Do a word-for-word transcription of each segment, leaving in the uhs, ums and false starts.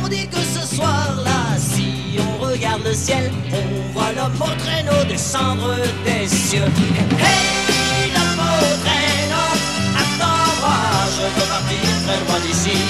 dit que ce soir-là, si on regarde le ciel, on voit l'homme au traîneau descendre des cieux. Hey, l'homme au traîneau, attends-moi, je veux partir très loin d'ici.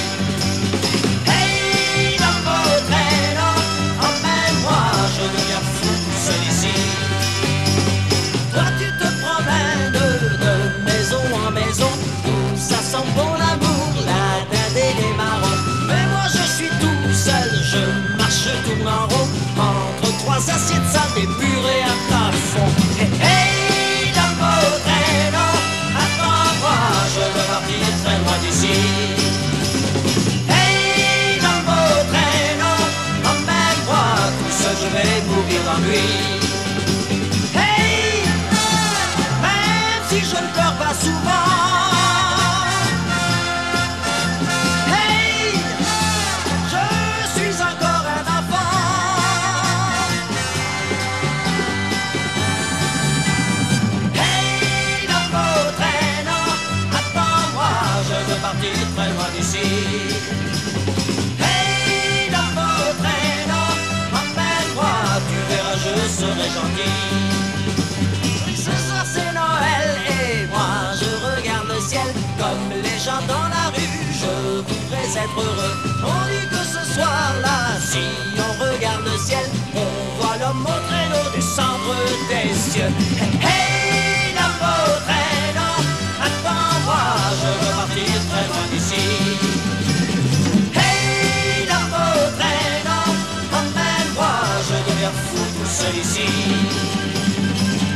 Hey, l'homme au traîneau, emmène-moi, je deviens fou seul ici. Toi tu te promènes de maison en maison, où ça sent bon l'amour, la dinde et les marrons. Mais moi je suis tout seul, je marche, tourne en rond, entre trois assiettes sales, des murs et un plafond. Hey, hey, l'homme au traîneau, attends-moi, je veux partir très loin d'ici. Hey, l'homme au traîneau, emmène-moi, tout seul je vais mourir d'ennui. Hey, même si je ne pleure pas souvent, hey, je suis encore un enfant. Hey, l'homme au traîneau, attends-moi, je veux partir très loin d'ici. Hey, l'homme au traîneau, emmène-moi, tu verras, je serai gentil. Ce soir c'est Noël et moi je regarde le ciel comme les gens dans la rue, je voudrais être heureux. On dit que ce soir-là, si on regarde le ciel, on voit l'homme au traîneau descendre des cieux. Hey, l'homme au traîneau, attends-moi, je veux partir très loin d'ici. Hey, l'homme au traîneau, emmène-moi, je deviens fou tout seul ici.